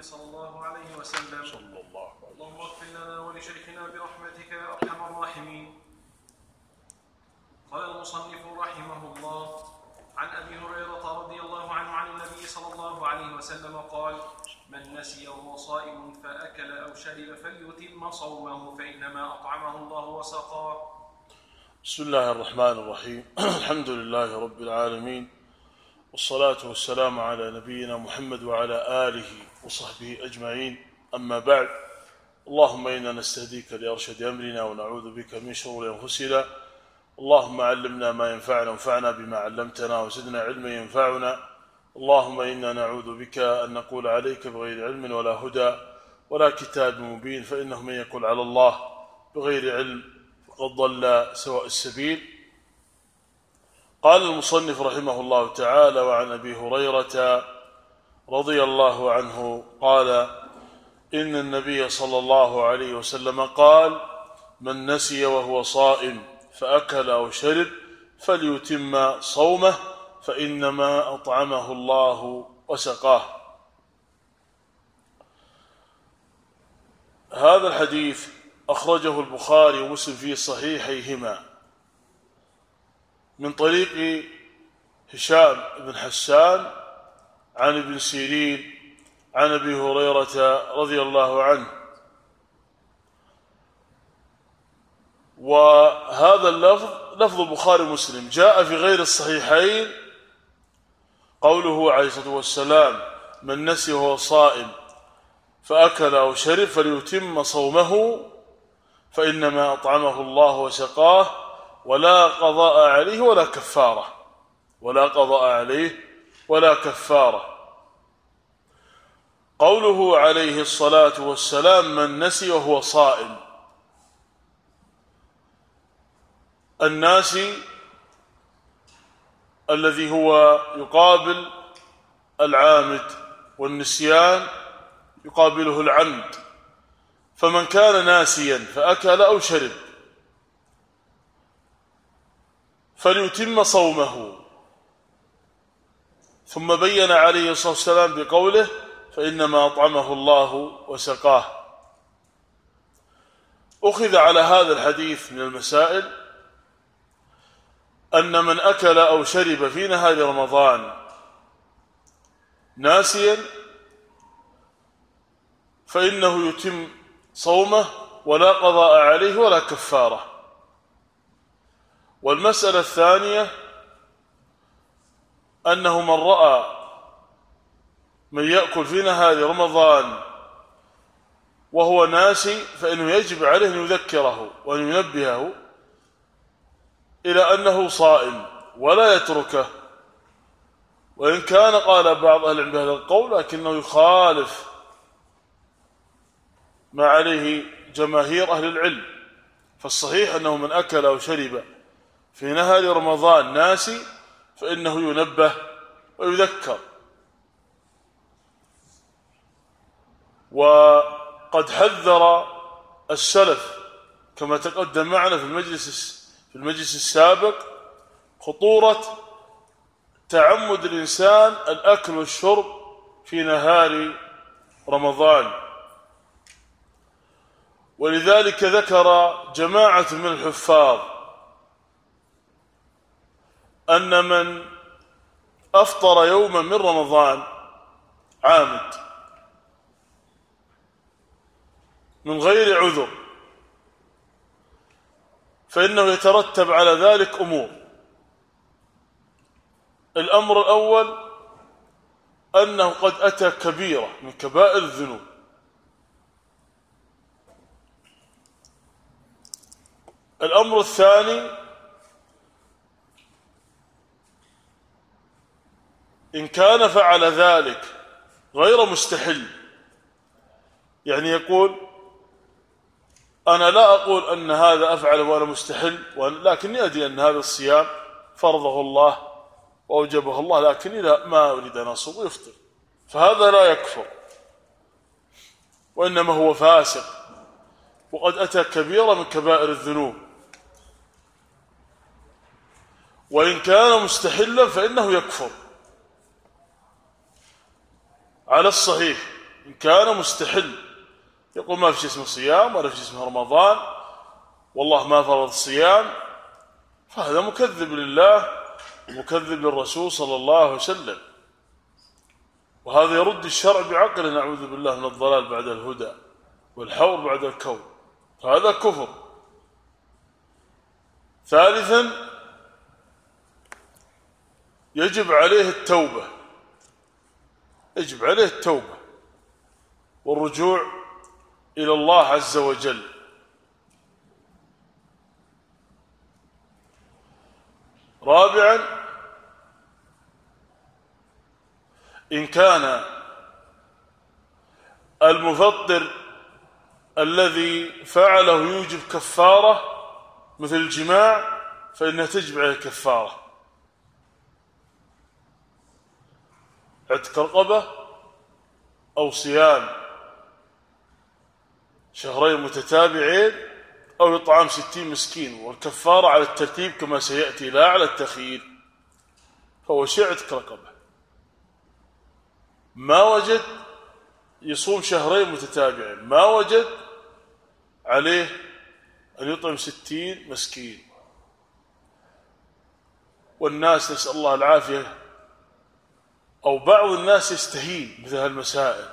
صلى الله عليه وسلم. اللهم اغفر لنا ولشيخنا برحمتك يا أرحم الراحمين. قال المصنف رحمه الله: عن أبي هريرة رضي الله عنه عن النبي صلى الله عليه وسلم قال: من نسي وهو صائم فأكل أو شرب فليتم صومه فإنما أطعمه الله وسقاه. بسم الله الرحمن الرحيم. الحمد لله رب العالمين، والصلاة والسلام على نبينا محمد وعلى آله وصحبه أجمعين، أما بعد. اللهم إنا نستهديك لأرشد أمرنا ونعوذ بك من شرور أنفسنا. اللهم علمنا ما ينفعنا وانفعنا بما علمتنا وزدنا علما ينفعنا. اللهم إنا نعوذ بك أن نقول عليك بغير علم ولا هدى ولا كتاب مبين، فإنه من يقول على الله بغير علم فقد ضل سواء السبيل. قال المصنف رحمه الله تعالى: وعن أبي هريرة رضي الله عنه قال: إن النبي صلى الله عليه وسلم قال: من نسي وهو صائم فأكل أو شرب فليتم صومه فإنما أطعمه الله وسقاه. هذا الحديث أخرجه البخاري ومسلم في صحيحيهما من طريق هشام بن حسان عن ابن سيرين عن أبي هريرة رضي الله عنه. وهذا اللفظ لفظ البخاري ومسلم. جاء في غير الصحيحين قوله عليه الصلاة والسلام: من نسي وهو صائم فأكل أو شرب فليتم صومه فإنما أطعمه الله وسقاه ولا قضاء عليه ولا كفارة. ولا قضاء عليه ولا كفارة. قوله عليه الصلاة والسلام: من نسي وهو صائم، الناسي الذي هو يقابل العامد، والنسيان يقابله العمد. فمن كان ناسيا فأكل أو شرب فليتم صومه. ثم بين عليه الصلاة والسلام بقوله: فإنما أطعمه الله وسقاه. أخذ على هذا الحديث من المسائل أن من أكل أو شرب في نهار رمضان ناسيا فإنه يتم صومه ولا قضاء عليه ولا كفارة. والمسألة الثانية أنه من رأى من يأكل في نهار رمضان وهو ناسي فإنه يجب عليه أن يذكره وأن ينبهه إلى أنه صائم ولا يتركه. وإن كان قال بعض أهل العلم بهذا القول لكنه يخالف ما عليه جماهير أهل العلم. فالصحيح أنه من أكل أو شرب في نهار رمضان ناسي فإنه ينبه ويذكر. وقد حذر السلف كما تقدم معنا في المجلس السابق خطورة تعمد الإنسان الأكل والشرب في نهار رمضان. ولذلك ذكر جماعة من الحفاظ أن من أفطر يوما من رمضان عامد من غير عذر فإنه يترتب على ذلك أمور. الأمر الأول أنه قد أتى كبيرة من كبائر الذنوب. الأمر الثاني إن كان فعل ذلك غير مستحل، يعني يقول: أنا لا أقول أن هذا أفعل وأنا مستحل، لكني أدري أن هذا الصيام فرضه الله وأوجبه الله، لكني ما أريد أن أصوم ويفطر، فهذا لا يكفر وإنما هو فاسق وقد أتى كبيرة من كبائر الذنوب. وإن كان مستحلا فإنه يكفر على الصحيح. إن كان مستحل يقول ما في شيء اسمه صيام ولا في شيء اسمه رمضان والله ما فرض الصيام، فهذا مكذب لله ومكذب للرسول صلى الله عليه وسلم، وهذا يرد الشرع بعقله، نعوذ بالله من الضلال بعد الهدى والحور بعد الكون، فهذا كفر. ثالثا يجب عليه التوبة، يجب عليه التوبة والرجوع إلى الله عز وجل. رابعا إن كان المفطر الذي فعله يوجب كفارة مثل الجماع فإنها تجب عليه الكفارة، عتق رقبة أو صيام شهرين متتابعين أو إطعام 60 مسكين، والكفارة على الترتيب كما سيأتي لا على التخيير، فهو شيء عتق رقبة. ما وجد يصوم شهرين متتابعين، ما وجد عليه أن يطعم 60 مسكين. والناس نسأل الله العافية أو بعض الناس يستهين مثل هالمسائل،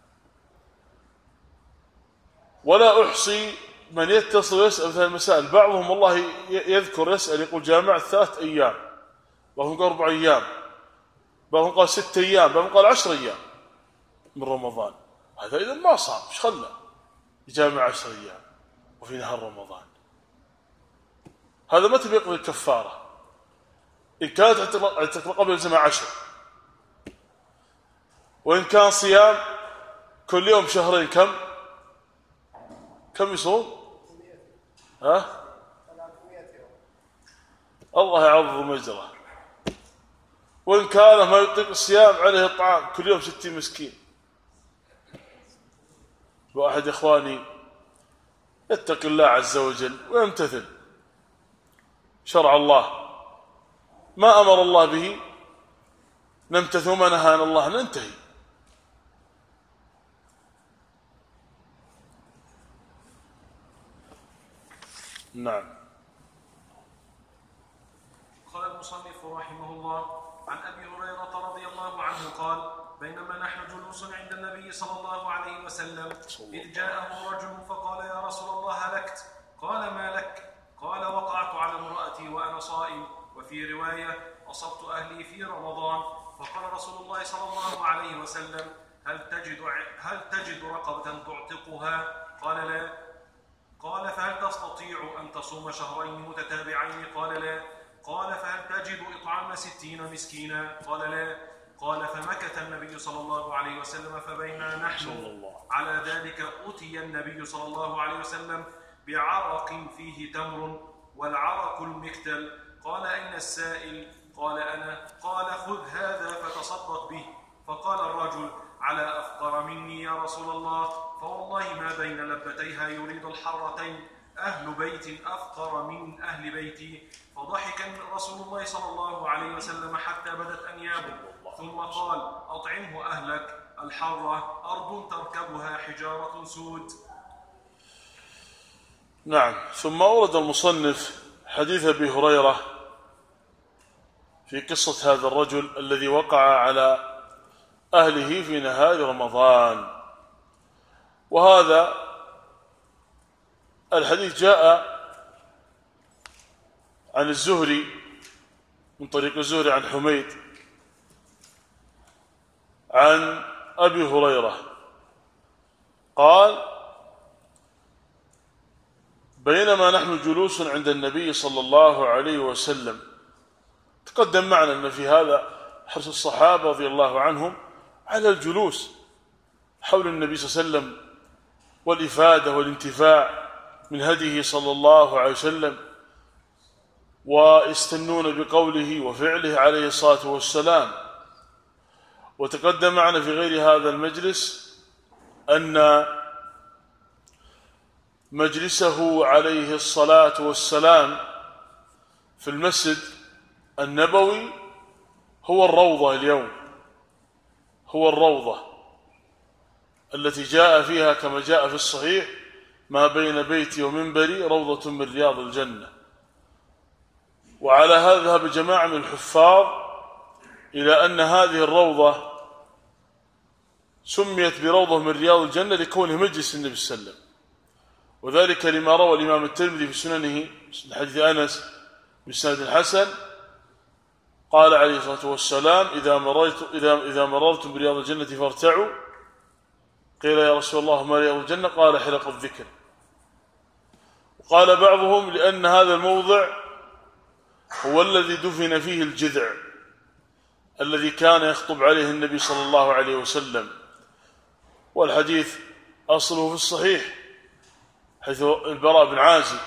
ولا أحصي من يتصل ويسأل مثل المسائل. بعضهم والله يذكر يسأل يقول جامعة 3 أيام، بعضهم قال 4 أيام، بعضهم قال 6 أيام، بعضهم قال 10 أيام من رمضان. هذا إذا ما صام إيش خلى يجامع 10 أيام وفي نهار رمضان؟ هذا متى بيقضي الكفارة؟ إن كانت عتق رقبة يلزمها 10، وإن كان صيام كل يوم شهرين كم يصوم؟ الله يعظم أجره. وإن كان ما يطيق الصيام عليه الطعام كل يوم 60 مسكين. واحد إخواني يتق الله عز وجل ويمتثل شرع الله، ما أمر الله به نمتثل وما نهانا الله ننتهي. نعم. قال المصنف رحمه الله: عن أبي هريرة رضي الله عنه قال: بينما نحن جلوس عند النبي صلى الله عليه وسلم إذ جاءه رجل فقال: يا رسول الله هلكت. قال: ما لك؟ قال: وقعت على امرأتي وأنا صائم. وفي رواية: أصبت أهلي في رمضان. فقال رسول الله صلى الله عليه وسلم: هل تجد رقبة تعتقها؟ قال: لا. قال: فهل تستطيع أن تصوم شهرين متتابعين؟ قال: لا. قال: فهل تجد إطعام 60 مسكينا؟ قال: لا. قال: فمكث النبي صلى الله عليه وسلم، فبينا نحن على ذلك أتي النبي صلى الله عليه وسلم بعرق فيه تمر، والعرق المكتل. قال: أين السائل؟ قال: أنا. قال: خذ هذا فتصدق به. فقال الرجل: على أفقر مني يا رسول الله، فوالله ما بين لبتيها يريد الحرتين أهل بيت أفقر من أهل بيتي. فضحك رسول الله صلى الله عليه وسلم حتى بدت أنيابه، ثم قال: أطعمه أهلك، الحرة أرض تركبها حجارة سود. نعم. ثم أورد المصنف حديث أبي هريرة في قصة هذا الرجل الذي وقع على أهله في نهار رمضان. وهذا الحديث جاء عن الزهري من طريق الزهري عن حميد عن أبي هريرة قال: بينما نحن جلوس عند النبي صلى الله عليه وسلم. تقدم معنا أن في هذا حرص الصحابة رضي الله عنهم على الجلوس حول النبي صلى الله عليه وسلم والإفادة والانتفاع من هديه صلى الله عليه وسلم، ويستنون بقوله وفعله عليه الصلاة والسلام. وتقدم معنا في غير هذا المجلس أن مجلسه عليه الصلاة والسلام في المسجد النبوي هو الروضة اليوم، هو الروضة. التي جاء فيها كما جاء في الصحيح: ما بين بيتي ومنبري روضة من رياض الجنة. وعلى هذا ذهب جماعة من الحفاظ إلى أن هذه الروضة سميت بروضة من رياض الجنة لكونه مجلس النبي صلى الله عليه وسلم، وذلك لما روى الإمام الترمذي في سننه من حديث أنس بسند حسن قال عليه الصلاة والسلام: إذا مررتم برياض الجنة فارتعوا. قيل: يا رسول الله ما رياض الجنة؟ قال: حلق الذكر. وقال بعضهم: لأن هذا الموضع هو الذي دفن فيه الجذع الذي كان يخطب عليه النبي صلى الله عليه وسلم. والحديث أصله في الصحيح، حيث البراء بن عازب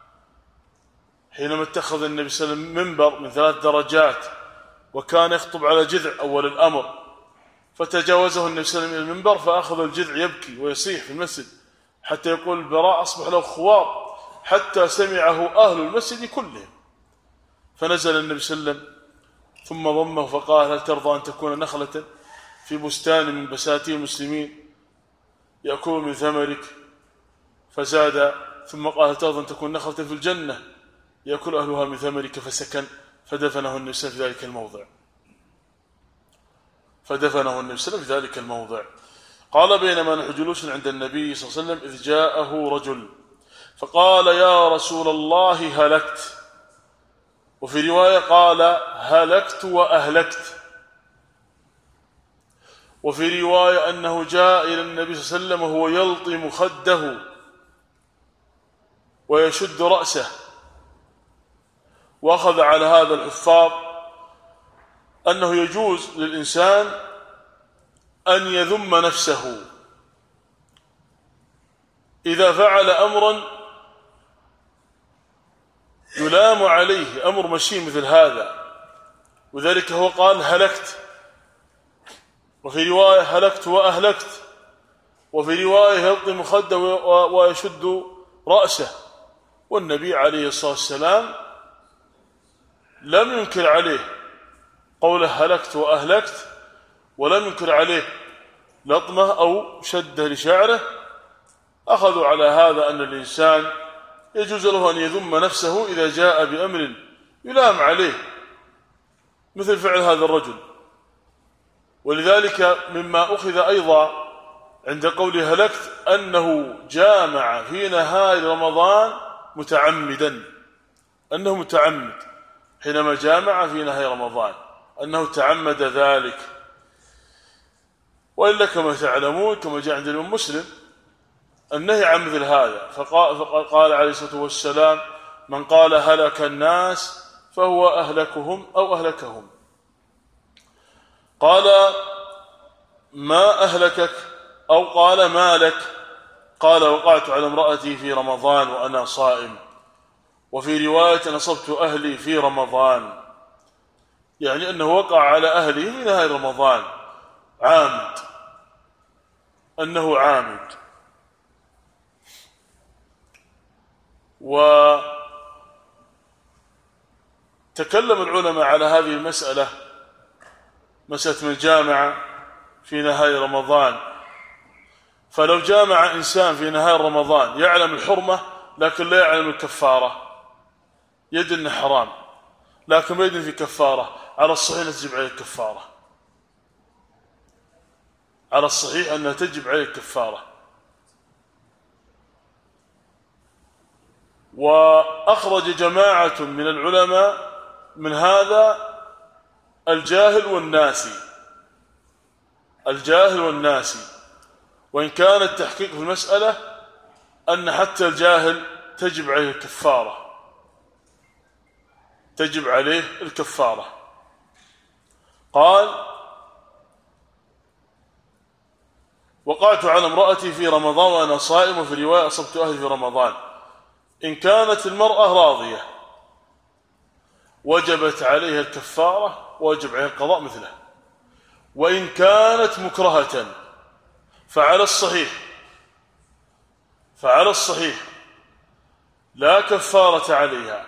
حينما اتخذ النبي صلى الله عليه وسلم منبر من 3 درجات وكان يخطب على جذع أول الأمر، فتجاوزه النبي صلى الله عليه وسلم إلى المنبر فأخذ الجذع يبكي ويصيح في المسجد، حتى يقول البراء: أصبح له خوار حتى سمعه أهل المسجد كلهم. فنزل النبي صلى الله عليه وسلم ثم ضمه فقال: هل ترضى أن تكون نخلة في بستان من بساتين المسلمين يأكل من ثمرك؟ فزاد ثم قال: هل ترضى أن تكون نخلة في الجنة يأكل أهلها من ثمرك؟ فسكن، فدفنه النبي صلى الله عليه وسلم في ذلك الموضع. في ذلك الموضع. قال: بينما نحن جلوس عند النبي صلى الله عليه وسلم إذ جاءه رجل فقال: يا رسول الله هلكت. وفي رواية قال: هلكت وأهلكت. وفي رواية أنه جاء إلى النبي صلى الله عليه وسلم وهو يلطم خده ويشد رأسه. وأخذ على هذا الحفاظ أنه يجوز للإنسان أن يذم نفسه إذا فعل أمرا يلام عليه، أمر مشي مثل هذا، وذلك هو قال: هلكت. وفي رواية: هلكت وأهلكت. وفي رواية: يلطم خده ويشد رأسه. والنبي عليه الصلاة والسلام لم ينكر عليه قوله هلكت وأهلكت، ولم ينكر عليه لطمه أو شده لشعره. أخذوا على هذا أن الإنسان يجوز له أن يذم نفسه إذا جاء بأمر يلام عليه مثل فعل هذا الرجل. ولذلك مما أخذ أيضا عند قوله هلكت أنه جامع في نهار رمضان متعمدا، أنه متعمد حينما جامع في نهار رمضان، أنه تعمد ذلك. وإلا كما تعلمون كما جاء عند الإمام مسلم النهي عن مثل هذا، فقال عليه الصلاة والسلام: من قال هلك الناس فهو أهلكهم أو أهلكهم. قال: ما أهلكك؟ أو قال: ما لك؟ قال: وقعت على امرأتي في رمضان وأنا صائم. وفي رواية: نصبت أهلي في رمضان، يعني أنه وقع على أهله في نهاية رمضان عامد، أنه عامد. وتكلم العلماء على هذه المسألة، مسألة من جامع في نهاية رمضان. فلو جامع إنسان في نهاية رمضان يعلم الحرمة لكن لا يعلم الكفارة، يدري أنه حرام لكن ما يدري في كفارة، على الصحيح تجب عليه الكفارة، على الصحيح أنها تجب عليه الكفارة. وأخرج جماعة من العلماء من هذا الجاهل والناسي، وإن كان التحقيق في المسألة أن حتى الجاهل تجب عليه الكفارة. قال: وقعت على امرأتي في رمضان وأنا صائم. وفي رواية: أصبت أهلي في رمضان. إن كانت المرأة راضية وجبت عليها الكفارة ووجب عليها القضاء مثله، وإن كانت مكرهة فعلى الصحيح لا كفارة عليها.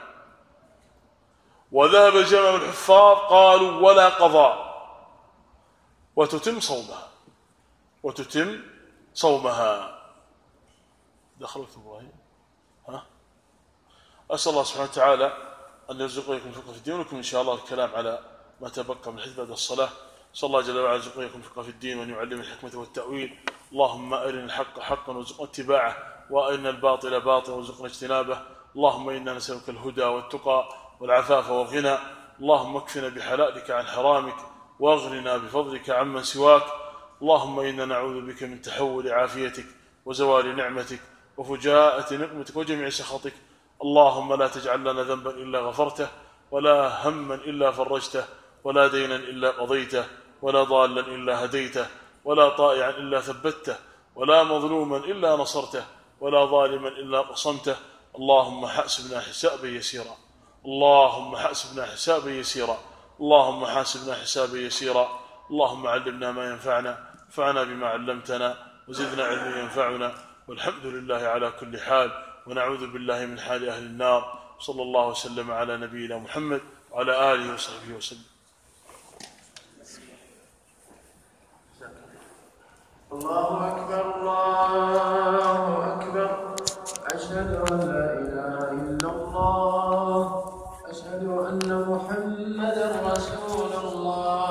وذهب جمع من الحفاظ قالوا: ولا قضاء، وتتم صومها. دخلت إبراهيم؟ ها؟ أسأل الله سبحانه وتعالى أن يرزقكم فقه في الدين، ولكم إن شاء الله الكلام على ما تبقى من حديث بعد الصلاة. صلى الله جل وعلا يرزقكم فقه في الدين وأن يعلم الحكمة والتأويل. اللهم أرنا الحق حقا وارزقنا اتباعه، وأرنا الباطل باطلا وارزقنا اجتنابه. اللهم إنا نسألك الهدى والتقى والعفاف والغنى. اللهم اكفنا بحلالك عن حرامك، واغننا بفضلك عمن سواك. اللهم إنا نعوذ بك من تحول عافيتك وزوال نعمتك وفجاءة نقمتك وجميع سخطك. اللهم لا تجعل لنا ذنبا إلا غفرته، ولا هما إلا فرجته، ولا دينا إلا قضيته، ولا ضالا إلا هديته، ولا طائعا إلا ثبته، ولا مظلوما إلا نصرته، ولا ظالما إلا قصمته. اللهم حاسبنا حسابا يسيرا، اللهم حاسبنا حسابا يسيرا، اللهم حاسبنا حسابا يسيرا. اللهم علمنا ما ينفعنا، انفعنا بما علمتنا، وزدنا علما ينفعنا، والحمد لله على كل حال، ونعوذ بالله من حال أهل النار. صلى الله وسلم على نبينا محمد وعلى آله وصحبه وسلم. الله أكبر الله أكبر. أشهد أن لا إله إلا الله، أشهد أن محمدا رسول الله.